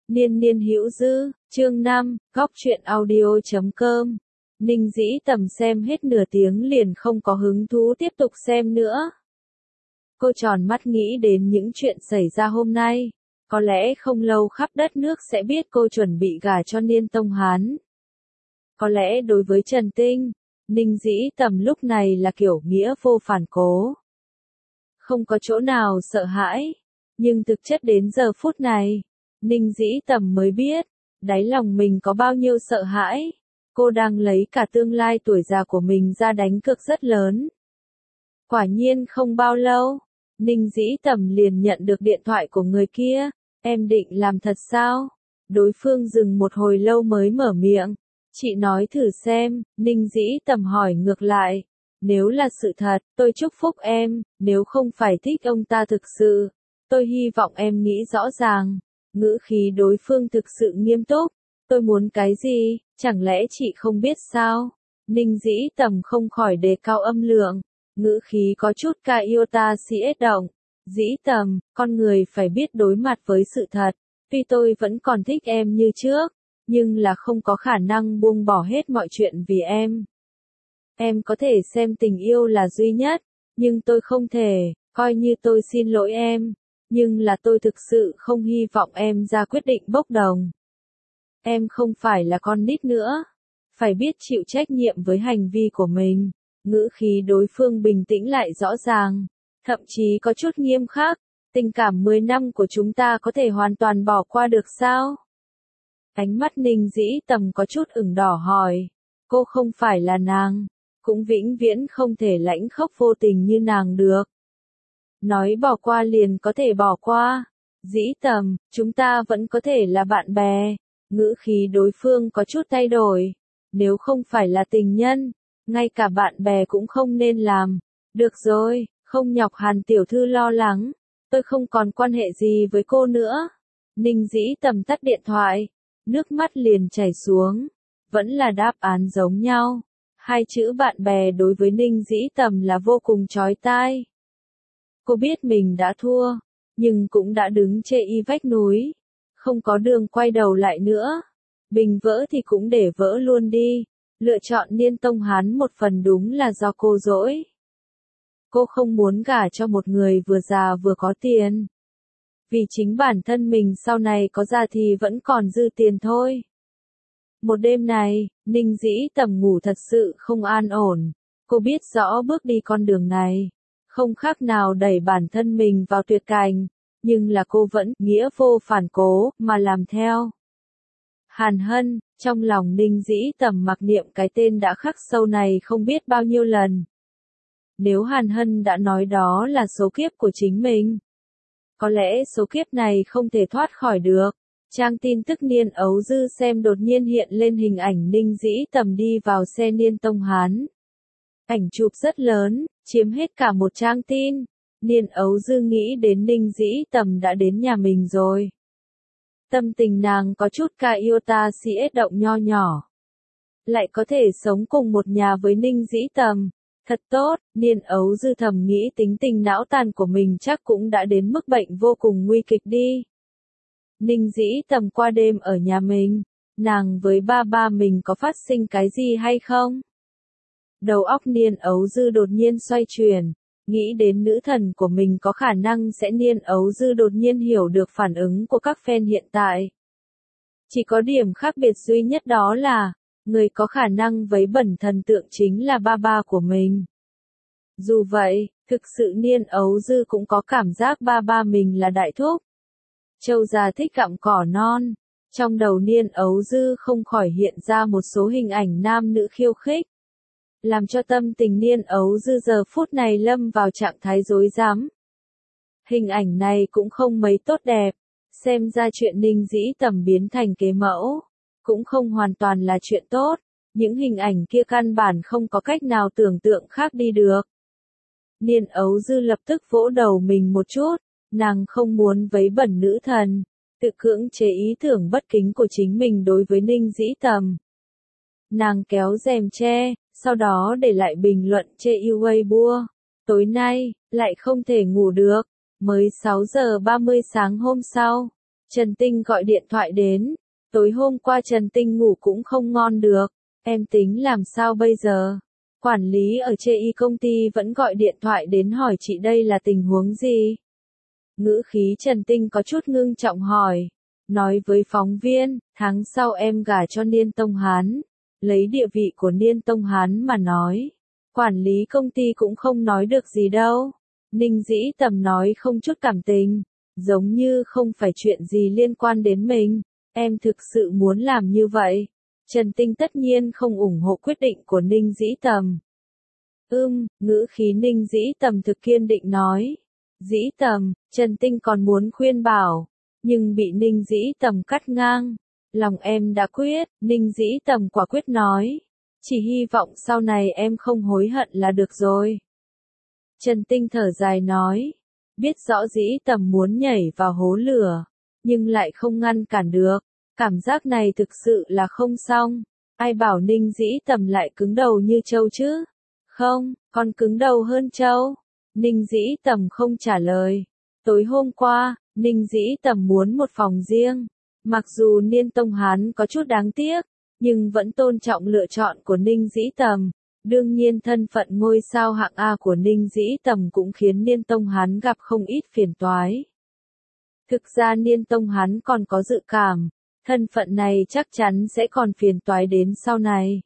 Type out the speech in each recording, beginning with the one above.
Niên niên hữu dư, chương 5, góc truyện audio.com. Ninh Dĩ Tầm xem hết nửa tiếng liền không có hứng thú tiếp tục xem nữa. Cô tròn mắt nghĩ đến những chuyện xảy ra hôm nay. Có lẽ không lâu khắp đất nước sẽ biết cô chuẩn bị gả cho Niên Tông Hán. Có lẽ đối với Trần Tinh, Ninh Dĩ Tầm lúc này là kiểu nghĩa vô phản cố. Không có chỗ nào sợ hãi, nhưng thực chất đến giờ phút này, Ninh Dĩ Tầm mới biết, đáy lòng mình có bao nhiêu sợ hãi. Cô đang lấy cả tương lai tuổi già của mình ra đánh cược rất lớn. Quả nhiên không bao lâu, Ninh Dĩ Tầm liền nhận được điện thoại của người kia. Em định làm thật sao? Đối phương dừng một hồi lâu mới mở miệng. Chị nói thử xem, Ninh Dĩ Tầm hỏi ngược lại. Nếu là sự thật, tôi chúc phúc em, nếu không phải thích ông ta thực sự, tôi hy vọng em nghĩ rõ ràng. Ngữ khí đối phương thực sự nghiêm túc. Tôi muốn cái gì, chẳng lẽ chị không biết sao? Ninh Dĩ Tầm không khỏi đề cao âm lượng, ngữ khí có chút ca yêu ta si ết động. Dĩ Tầm, con người phải biết đối mặt với sự thật. Tuy tôi vẫn còn thích em như trước, nhưng là không có khả năng buông bỏ hết mọi chuyện vì em. Em có thể xem tình yêu là duy nhất, nhưng tôi không thể, coi như tôi xin lỗi em, nhưng là tôi thực sự không hy vọng em ra quyết định bốc đồng. Em không phải là con nít nữa, phải biết chịu trách nhiệm với hành vi của mình. Ngữ khí đối phương bình tĩnh lại rõ ràng, thậm chí có chút nghiêm khắc. Tình cảm 10 năm của chúng ta có thể hoàn toàn bỏ qua được sao? Ánh mắt Ninh Dĩ Tầm có chút ửng đỏ hỏi. Cô không phải là nàng, cũng vĩnh viễn không thể lãnh khốc vô tình như nàng được. Nói bỏ qua liền có thể bỏ qua. Dĩ Tầm, chúng ta vẫn có thể là bạn bè. Ngữ khí đối phương có chút thay đổi. Nếu không phải là tình nhân, ngay cả bạn bè cũng không nên làm. Được rồi, không nhọc Hàn tiểu thư lo lắng. Tôi không còn quan hệ gì với cô nữa. Ninh Dĩ Tầm tắt điện thoại. Nước mắt liền chảy xuống. Vẫn là đáp án giống nhau. Hai chữ bạn bè đối với Ninh Dĩ Tầm là vô cùng chói tai. Cô biết mình đã thua, nhưng cũng đã đứng chê y vách núi. Không có đường quay đầu lại nữa. Bình vỡ thì cũng để vỡ luôn đi. Lựa chọn Niên Tông Hán một phần đúng là do cô dỗi. Cô không muốn gả cho một người vừa già vừa có tiền. Vì chính bản thân mình sau này có già thì vẫn còn dư tiền thôi. Một đêm này, Ninh Dĩ Tầm ngủ thật sự không an ổn. Cô biết rõ bước đi con đường này, không khác nào đẩy bản thân mình vào tuyệt cảnh. Nhưng là cô vẫn nghĩa vô phản cố mà làm theo. Hàn Hân, trong lòng Ninh Dĩ Tầm mặc niệm cái tên đã khắc sâu này không biết bao nhiêu lần. Nếu Hàn Hân đã nói đó là số kiếp của chính mình, có lẽ số kiếp này không thể thoát khỏi được. Trang tin tức Niên Ấu Dư xem đột nhiên hiện lên hình ảnh Ninh Dĩ Tầm đi vào xe Niên Tông Hán. Ảnh chụp rất lớn, chiếm hết cả một trang tin. Niên Ấu Dư nghĩ đến Ninh Dĩ Tầm đã đến nhà mình rồi. Tâm tình nàng có chút ca yêu ta si ết động nho nhỏ. Lại có thể sống cùng một nhà với Ninh Dĩ Tầm. Thật tốt, Niên Ấu Dư thầm nghĩ tính tình não tàn của mình chắc cũng đã đến mức bệnh vô cùng nguy kịch đi. Ninh Dĩ Tầm qua đêm ở nhà mình, nàng với ba mình có phát sinh cái gì hay không? Đầu óc Niên Ấu Dư đột nhiên xoay chuyển, nghĩ đến nữ thần của mình có khả năng sẽ Niên Ấu Dư đột nhiên hiểu được phản ứng của các fan hiện tại. Chỉ có điểm khác biệt duy nhất đó là, người có khả năng vấy bẩn thần tượng chính là ba của mình. Dù vậy, thực sự Niên Ấu Dư cũng có cảm giác ba mình là đại thúc. Châu già thích gặm cỏ non. Trong đầu Niên Ấu Dư không khỏi hiện ra một số hình ảnh nam nữ khiêu khích. Làm cho tâm tình Niên Ấu Dư giờ phút này lâm vào trạng thái rối rắm. Hình ảnh này cũng không mấy tốt đẹp. Xem ra chuyện Ninh Dĩ Tầm biến thành kế mẫu cũng không hoàn toàn là chuyện tốt. Những hình ảnh kia căn bản không có cách nào tưởng tượng khác đi được. Niên Ấu Dư lập tức vỗ đầu mình một chút. Nàng không muốn vấy bẩn nữ thần, tự cưỡng chế ý tưởng bất kính của chính mình đối với Ninh Dĩ Tầm. Nàng kéo rèm che, sau đó để lại bình luận chê yêu Weibo. Tối nay, lại không thể ngủ được. Mới 6 giờ 30 sáng hôm sau, Trần Tinh gọi điện thoại đến. Tối hôm qua Trần Tinh ngủ cũng không ngon được. Em tính làm sao bây giờ? Quản lý ở chê y công ty vẫn gọi điện thoại đến hỏi chị đây là tình huống gì? Ngữ khí Trần Tinh có chút ngưng trọng hỏi. Nói với phóng viên, tháng sau em gả cho Niên Tông Hán. Lấy địa vị của Niên Tông Hán mà nói. Quản lý công ty cũng không nói được gì đâu. Ninh Dĩ Tầm nói không chút cảm tình. Giống như không phải chuyện gì liên quan đến mình. Em thực sự muốn làm như vậy. Trần Tinh tất nhiên không ủng hộ quyết định của Ninh Dĩ Tầm. Ngữ khí Ninh Dĩ Tầm thực kiên định nói. Dĩ Tầm, Trần Tinh còn muốn khuyên bảo, nhưng bị Ninh Dĩ Tầm cắt ngang. Lòng em đã quyết, Ninh Dĩ Tầm quả quyết nói. Chỉ hy vọng sau này em không hối hận là được rồi. Trần Tinh thở dài nói. Biết rõ Dĩ Tầm muốn nhảy vào hố lửa, nhưng lại không ngăn cản được. Cảm giác này thực sự là không xong. Ai bảo Ninh Dĩ Tầm lại cứng đầu như trâu chứ? Không, còn cứng đầu hơn trâu. Ninh Dĩ Tầm không trả lời. Tối hôm qua, Ninh Dĩ Tầm muốn một phòng riêng. Mặc dù Niên Tông Hán có chút đáng tiếc, nhưng vẫn tôn trọng lựa chọn của Ninh Dĩ Tầm. Đương nhiên thân phận ngôi sao hạng A của Ninh Dĩ Tầm cũng khiến Niên Tông Hán gặp không ít phiền toái. Thực ra Niên Tông Hán còn có dự cảm, thân phận này chắc chắn sẽ còn phiền toái đến sau này.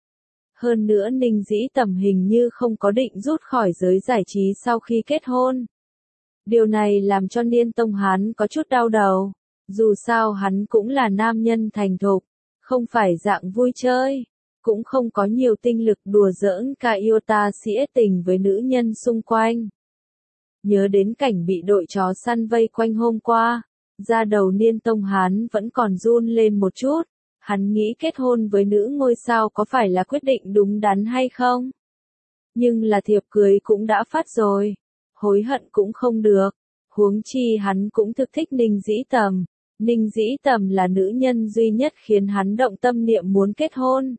Hơn nữa Ninh Dĩ Tầm hình như không có định rút khỏi giới giải trí sau khi kết hôn. Điều này làm cho Niên Tông Hán có chút đau đầu. Dù sao hắn cũng là nam nhân thành thục, không phải dạng vui chơi, cũng không có nhiều tinh lực đùa giỡn ca yêu ta xỉa tình với nữ nhân xung quanh. Nhớ đến cảnh bị đội chó săn vây quanh hôm qua, da đầu Niên Tông Hán vẫn còn run lên một chút. Hắn nghĩ kết hôn với nữ ngôi sao có phải là quyết định đúng đắn hay không? Nhưng là thiệp cưới cũng đã phát rồi. Hối hận cũng không được. Huống chi hắn cũng thực thích Ninh Dĩ Tầm. Ninh Dĩ Tầm là nữ nhân duy nhất khiến hắn động tâm niệm muốn kết hôn.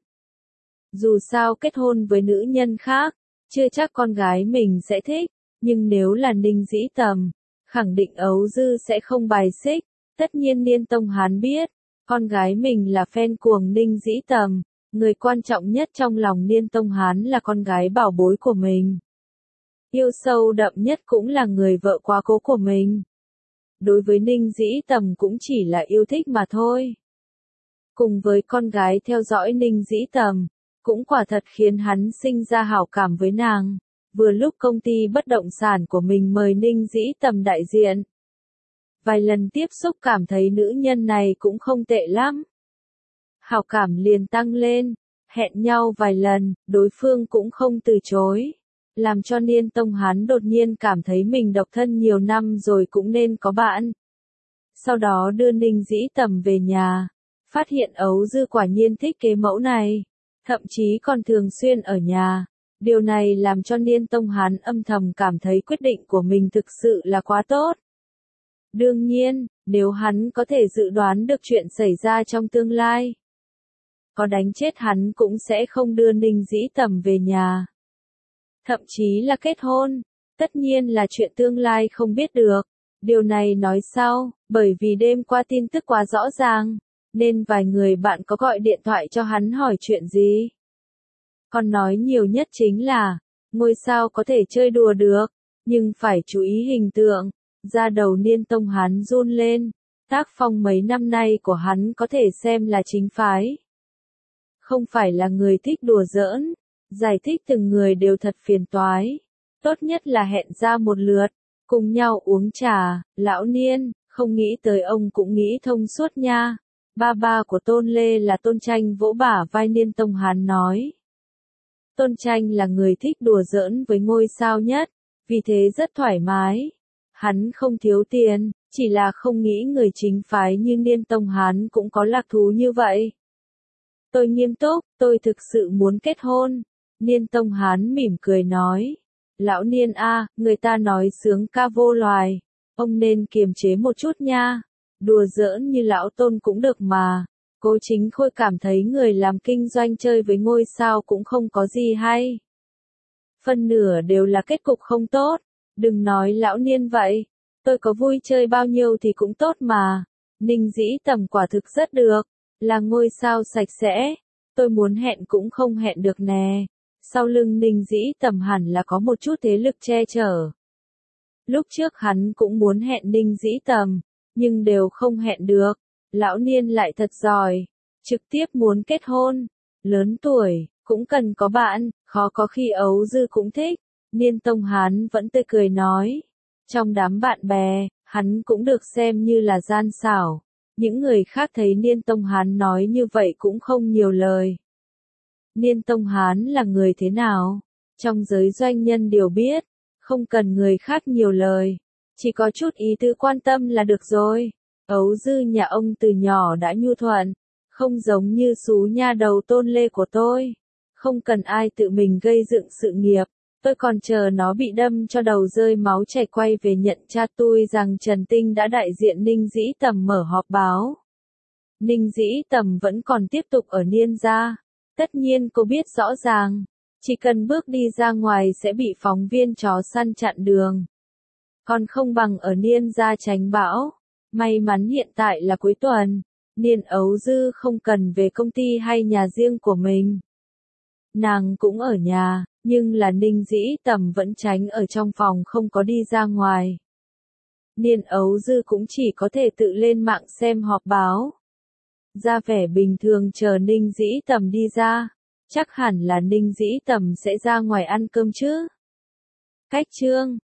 Dù sao kết hôn với nữ nhân khác, chưa chắc con gái mình sẽ thích. Nhưng nếu là Ninh Dĩ Tầm, khẳng định Ấu Dư sẽ không bài xích. Tất nhiên Niên Tông Hán biết. Con gái mình là fan cuồng Ninh Dĩ Tầm, người quan trọng nhất trong lòng Niên Tông Hán là con gái bảo bối của mình. Yêu sâu đậm nhất cũng là người vợ quá cố của mình. Đối với Ninh Dĩ Tầm cũng chỉ là yêu thích mà thôi. Cùng với con gái theo dõi Ninh Dĩ Tầm, cũng quả thật khiến hắn sinh ra hảo cảm với nàng. Vừa lúc công ty bất động sản của mình mời Ninh Dĩ Tầm đại diện. Vài lần tiếp xúc cảm thấy nữ nhân này cũng không tệ lắm. Hảo cảm liền tăng lên, hẹn nhau vài lần, đối phương cũng không từ chối. Làm cho Niên Tông Hán đột nhiên cảm thấy mình độc thân nhiều năm rồi cũng nên có bạn. Sau đó đưa Ninh Dĩ Tầm về nhà, phát hiện Ấu Dư quả nhiên thích cái mẫu này, thậm chí còn thường xuyên ở nhà. Điều này làm cho Niên Tông Hán âm thầm cảm thấy quyết định của mình thực sự là quá tốt. Đương nhiên, nếu hắn có thể dự đoán được chuyện xảy ra trong tương lai, có đánh chết hắn cũng sẽ không đưa Ninh Dĩ Tầm về nhà. Thậm chí là kết hôn, tất nhiên là chuyện tương lai không biết được. Điều này nói sau, bởi vì đêm qua tin tức quá rõ ràng, nên vài người bạn có gọi điện thoại cho hắn hỏi chuyện gì. Còn nói nhiều nhất chính là, ngôi sao có thể chơi đùa được, nhưng phải chú ý hình tượng. Da đầu Niên Tông Hán run lên, tác phong mấy năm nay của hắn có thể xem là chính phái. Không phải là người thích đùa giỡn, giải thích từng người đều thật phiền toái. Tốt nhất là hẹn ra một lượt, cùng nhau uống trà, lão Niên, không nghĩ tới ông cũng nghĩ thông suốt nha. Ba của Tôn Lê là Tôn Tranh vỗ bả vai Niên Tông Hán nói. Tôn Tranh là người thích đùa giỡn với ngôi sao nhất, vì thế rất thoải mái. Hắn không thiếu tiền, chỉ là không nghĩ người chính phái như Niên Tông Hán cũng có lạc thú như vậy. Tôi nghiêm túc, tôi thực sự muốn kết hôn. Niên Tông Hán mỉm cười nói. Lão Niên a, người ta nói sướng ca vô loài. Ông nên kiềm chế một chút nha. Đùa giỡn như lão Tôn cũng được mà. Cố Chính Khôi cảm thấy người làm kinh doanh chơi với ngôi sao cũng không có gì hay. Phân nửa đều là kết cục không tốt. Đừng nói lão Niên vậy. Tôi có vui chơi bao nhiêu thì cũng tốt mà. Ninh Dĩ Tầm quả thực rất được, là ngôi sao sạch sẽ, tôi muốn hẹn cũng không hẹn được nè. Sau lưng Ninh Dĩ Tầm hẳn là có một chút thế lực che chở. Lúc trước hắn cũng muốn hẹn Ninh Dĩ Tầm, nhưng đều không hẹn được. Lão Niên lại thật giỏi, trực tiếp muốn kết hôn, lớn tuổi, cũng cần có bạn, khó có khi Ấu Dư cũng thích. Niên Tông Hán vẫn tươi cười nói. Trong đám bạn bè, hắn cũng được xem như là gian xảo. Những người khác thấy Niên Tông Hán nói như vậy cũng không nhiều lời. Niên Tông Hán là người thế nào? Trong giới doanh nhân đều biết, không cần người khác nhiều lời, chỉ có chút ý tứ quan tâm là được rồi. Ấu Dư nhà ông từ nhỏ đã nhu thuận, không giống như xú nha đầu Tôn Lê của tôi. Không cần ai tự mình gây dựng sự nghiệp, tôi còn chờ nó bị đâm cho đầu rơi máu chảy quay về nhận cha tôi rằng Trần Tinh đã đại diện Ninh Dĩ Tầm mở họp báo. Ninh Dĩ Tầm vẫn còn tiếp tục ở Niên gia, tất nhiên cô biết rõ ràng, chỉ cần bước đi ra ngoài sẽ bị phóng viên chó săn chặn đường. Còn không bằng ở Niên gia tránh bão. May mắn hiện tại là cuối tuần, Niên Ấu Dư không cần về công ty hay nhà riêng của mình. Nàng cũng ở nhà, nhưng là Ninh Dĩ Tầm vẫn tránh ở trong phòng không có đi ra ngoài. Niên Ấu Dư cũng chỉ có thể tự lên mạng xem họp báo. Ra vẻ bình thường chờ Ninh Dĩ Tầm đi ra, chắc hẳn là Ninh Dĩ Tầm sẽ ra ngoài ăn cơm chứ. Cách chương